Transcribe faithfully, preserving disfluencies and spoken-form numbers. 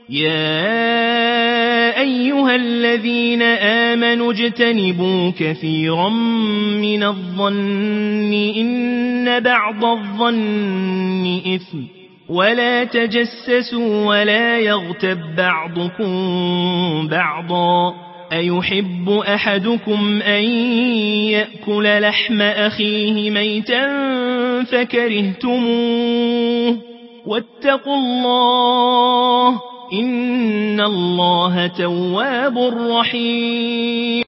يا أيها الذين آمنوا اجتنبوا كثيرا من الظن إن بعض الظن إثم ولا تجسسوا ولا يغتب بعضكم بعضا أيحب أحدكم أن يأكل لحم أخيه ميتا فكرهتموه واتقوا الله إن الله تواب رحيم.